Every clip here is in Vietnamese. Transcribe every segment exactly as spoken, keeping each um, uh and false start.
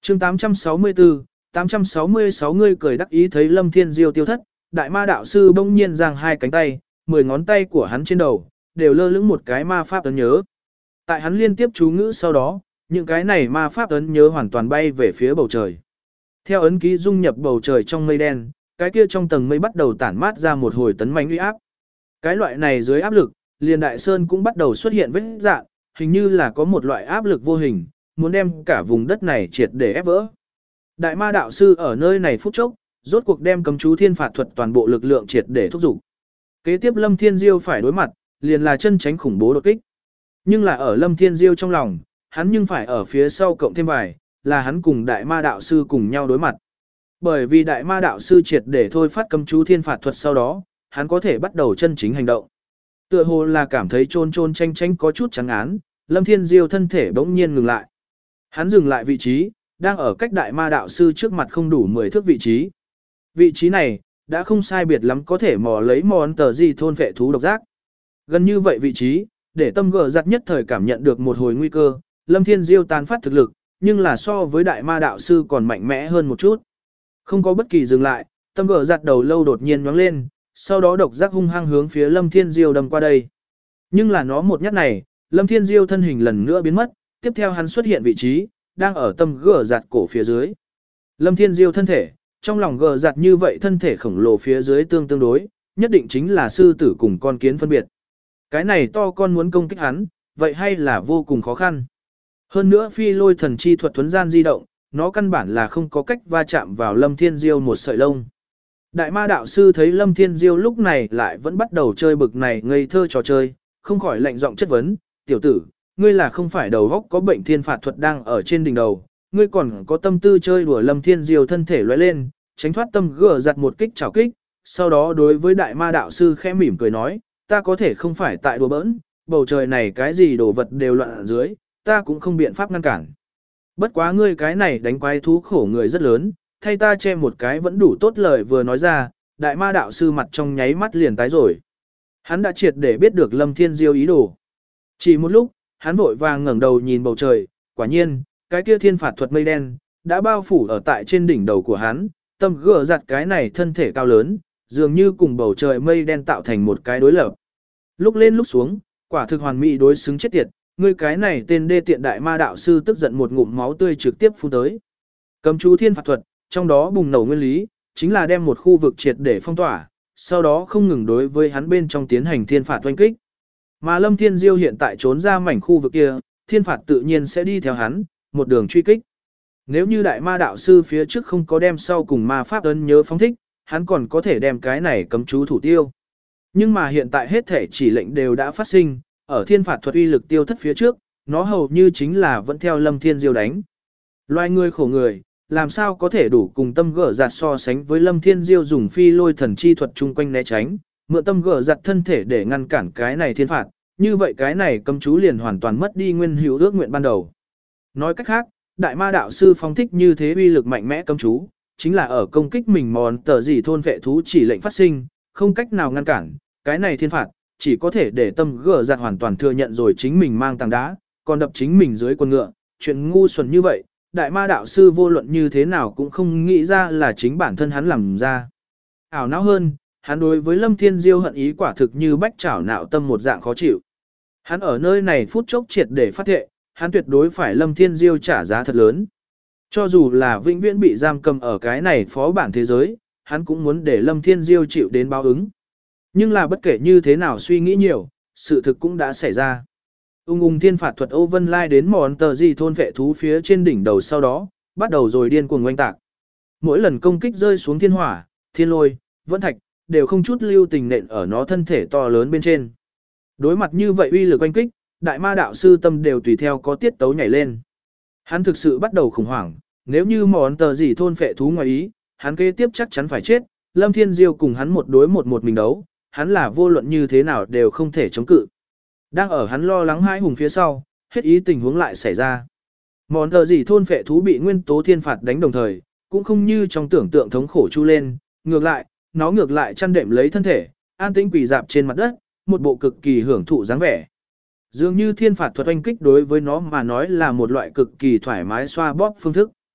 chương tám trăm sáu mươi tư, tám trăm sáu mươi sáu ngươi cười đắc ý thấy Lâm Thiên Diêu tiêu thất, đại ma đạo sư bỗng nhiên giang hai cánh tay, mười ngón tay của hắn trên đầu, đều lơ lửng một cái ma pháp ấn nhớ. Tại hắn liên tiếp chú ngữ sau đó, những cái này ma pháp ấn nhớ hoàn toàn bay về phía bầu trời. Theo ấn ký dung nhập bầu trời trong mây đen, cái kia trong tầng mây bắt đầu tản mát ra một hồi tấn mãnh uy áp. Cái loại này dưới áp lực, liền đại sơn cũng bắt đầu xuất hiện vết rạn, hình như là có một loại áp lực vô hình, muốn đem cả vùng đất này triệt để ép vỡ. Đại ma đạo sư ở nơi này phút chốc, rốt cuộc đem cấm chú thiên phạt thuật toàn bộ lực lượng triệt để thúc giục. Kế tiếp Lâm Thiên Diêu phải đối mặt, liền là chân tránh khủng bố đột kích. Nhưng là ở Lâm Thiên Diêu trong lòng, hắn nhưng phải ở phía sau cộng thêm vài, là hắn cùng đại ma đạo sư cùng nhau đối mặt. Bởi vì đại ma đạo sư triệt để thôi phát cấm chú thiên phạt thuật sau đó, hắn có thể bắt đầu chân chính hành động. Tựa hồ là cảm thấy trôn trôn tranh tranh có chút chán ngán, Lâm Thiên Diêu thân thể bỗng nhiên ngừng lại. Hắn dừng lại vị trí, đang ở cách đại ma đạo sư trước mặt không đủ mười thước vị trí. Vị trí này, đã không sai biệt lắm có thể mò lấy món tờ gì thôn vệ thú độc giác. Gần như vậy vị trí, để tâm gờ giặt nhất thời cảm nhận được một hồi nguy cơ, Lâm Thiên Diêu tàn phát thực lực, nhưng là so với đại ma đạo sư còn mạnh mẽ hơn một chút. Không có bất kỳ dừng lại, tâm gờ giặt đầu lâu đột nhiên nhoáng lên, sau đó độc giác hung hăng hướng phía Lâm Thiên Diêu đâm qua đây. Nhưng là nó một nhát này, Lâm Thiên Diêu thân hình lần nữa biến mất, tiếp theo hắn xuất hiện vị trí, đang ở tâm gờ giặt cổ phía dưới. Lâm Thiên Diêu thân thể, trong lòng gờ giặt như vậy thân thể khổng lồ phía dưới tương tương đối, nhất định chính là sư tử cùng con kiến phân biệt. Cái này to con muốn công kích hắn, vậy hay là vô cùng khó khăn. Hơn nữa phi lôi thần chi thuật thuấn gian di động, nó căn bản là không có cách va chạm vào Lâm Thiên Diêu một sợi lông. Đại ma đạo sư thấy Lâm Thiên Diêu lúc này lại vẫn bắt đầu chơi bực này ngây thơ trò chơi, không khỏi lạnh giọng chất vấn, tiểu tử, ngươi là không phải đầu góc có bệnh thiên phạt thuật đang ở trên đỉnh đầu, ngươi còn có tâm tư chơi đùa. Lâm Thiên Diêu thân thể lóe lên, tránh thoát tâm gỡ giặt một kích chảo kích, sau đó đối với đại ma đạo sư khẽ mỉm cười nói, ta có thể không phải tại đùa bỡn, bầu trời này cái gì đồ vật đều loạn ở dưới, ta cũng không biện pháp ngăn cản. Bất quá ngươi cái này đánh quái thú khổ người rất lớn, thay ta che một cái vẫn đủ tốt lời vừa nói ra, đại ma đạo sư mặt trong nháy mắt liền tái rồi. Hắn đã triệt để biết được Lâm Thiên Diêu ý đồ. Chỉ một lúc, hắn vội vàng ngẩng đầu nhìn bầu trời, quả nhiên, cái kia thiên phạt thuật mây đen, đã bao phủ ở tại trên đỉnh đầu của hắn, tâm gỡ giặt cái này thân thể cao lớn, dường như cùng bầu trời mây đen tạo thành một cái đối lập. Lúc lên lúc xuống, quả thực hoàn mỹ đối xứng chết tiệt, ngươi cái này tên đê tiện đại ma đạo sư tức giận một ngụm máu tươi trực tiếp phun tới. Cấm chú thiên phạt thuật, trong đó bùng nổ nguyên lý, chính là đem một khu vực triệt để phong tỏa, sau đó không ngừng đối với hắn bên trong tiến hành thiên phạt oanh kích. Mà Lâm Thiên Diêu hiện tại trốn ra mảnh khu vực kia, thiên phạt tự nhiên sẽ đi theo hắn, một đường truy kích. Nếu như đại ma đạo sư phía trước không có đem sau cùng ma pháp ấn nhớ phóng thích, hắn còn có thể đem cái này cấm chú thủ tiêu. Nhưng mà hiện tại hết thể chỉ lệnh đều đã phát sinh, ở thiên phạt thuật uy lực tiêu thất phía trước, nó hầu như chính là vẫn theo Lâm Thiên Diêu đánh. Loài người khổ người, làm sao có thể đủ cùng tâm gỡ giặt so sánh với Lâm Thiên Diêu dùng phi lôi thần chi thuật chung quanh né tránh, mượn tâm gỡ giặt thân thể để ngăn cản cái này thiên phạt, như vậy cái này cấm chú liền hoàn toàn mất đi nguyên hữu ước nguyện ban đầu. Nói cách khác, đại ma đạo sư phóng thích như thế uy lực mạnh mẽ cấm chú, chính là ở công kích mình mòn tờ gì thôn vệ thú chỉ lệnh phát sinh, không cách nào ngăn cản, cái này thiên phạt, chỉ có thể để tâm gỡ giặt hoàn toàn thừa nhận rồi chính mình mang tảng đá, còn đập chính mình dưới quần ngựa, chuyện ngu xuẩn như vậy, đại ma đạo sư vô luận như thế nào cũng không nghĩ ra là chính bản thân hắn làm ra. Ảo não hơn, hắn đối với Lâm Thiên Diêu hận ý quả thực như bách chảo nạo tâm một dạng khó chịu. Hắn ở nơi này phút chốc triệt để phát thệ, hắn tuyệt đối phải Lâm Thiên Diêu trả giá thật lớn. Cho dù là vĩnh viễn bị giam cầm ở cái này phó bản thế giới, hắn cũng muốn để Lâm Thiên Diêu chịu đến báo ứng. Nhưng là bất kể như thế nào suy nghĩ nhiều, sự thực cũng đã xảy ra. Ung ung thiên phạt thuật Âu Vân Lai đến mòn tờ gì thôn vệ thú phía trên đỉnh đầu sau đó, bắt đầu rồi điên cuồng oanh tạc. Mỗi lần công kích rơi xuống thiên hỏa, thiên lôi, vẫn thạch, đều không chút lưu tình nện ở nó thân thể to lớn bên trên. Đối mặt như vậy uy lực oanh kích, đại ma đạo sư tâm đều tùy theo có tiết tấu nhảy lên. Hắn thực sự bắt đầu khủng hoảng, nếu như món tờ gì thôn phệ thú ngoài ý, hắn kế tiếp chắc chắn phải chết, Lâm Thiên Diêu cùng hắn một đối một một mình đấu, hắn là vô luận như thế nào đều không thể chống cự. Đang ở hắn lo lắng hãi hùng phía sau, hết ý tình huống lại xảy ra. Món tờ gì thôn phệ thú bị nguyên tố thiên phạt đánh đồng thời, cũng không như trong tưởng tượng thống khổ chu lên, ngược lại, nó ngược lại chăn đệm lấy thân thể, an tĩnh quỳ dạp trên mặt đất, một bộ cực kỳ hưởng thụ dáng vẻ. Dường như thiên phạt thuật oanh kích đối với nó mà nói là một loại cực kỳ thoải mái xoa bóp phương thức.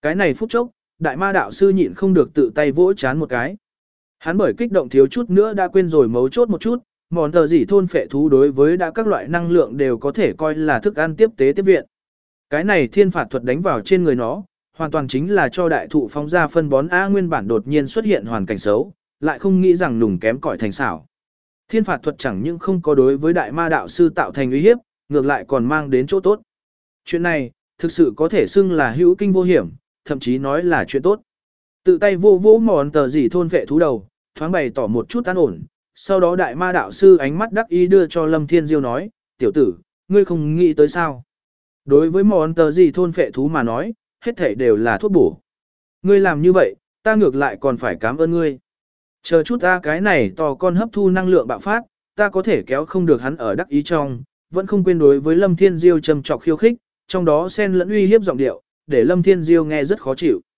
Cái này phút chốc, đại ma đạo sư nhịn không được tự tay vỗ chán một cái. Hắn bởi kích động thiếu chút nữa đã quên rồi mấu chốt một chút, mòn tờ gì thôn phệ thú đối với đã các loại năng lượng đều có thể coi là thức ăn tiếp tế tiếp viện. Cái này thiên phạt thuật đánh vào trên người nó, hoàn toàn chính là cho đại thụ phóng ra phân bón A nguyên bản đột nhiên xuất hiện hoàn cảnh xấu, lại không nghĩ rằng nùng kém cỏi thành xảo. Thiên phạt thuật chẳng những không có đối với đại ma đạo sư tạo thành uy hiếp, ngược lại còn mang đến chỗ tốt. Chuyện này, thực sự có thể xưng là hữu kinh vô hiểm, thậm chí nói là chuyện tốt. Tự tay vô vô mòn tờ gì thôn vệ thú đầu, thoáng bày tỏ một chút an ổn. Sau đó đại ma đạo sư ánh mắt đắc ý đưa cho Lâm Thiên Diêu nói, tiểu tử, ngươi không nghĩ tới sao. Đối với mòn tờ gì thôn vệ thú mà nói, hết thảy đều là thuốc bổ. Ngươi làm như vậy, ta ngược lại còn phải cảm ơn ngươi. Chờ chút ta cái này to con hấp thu năng lượng bạo phát, ta có thể kéo không được hắn ở đắc ý trong, vẫn không quên đối với Lâm Thiên Diêu trầm trọc khiêu khích, trong đó xen lẫn uy hiếp giọng điệu, để Lâm Thiên Diêu nghe rất khó chịu.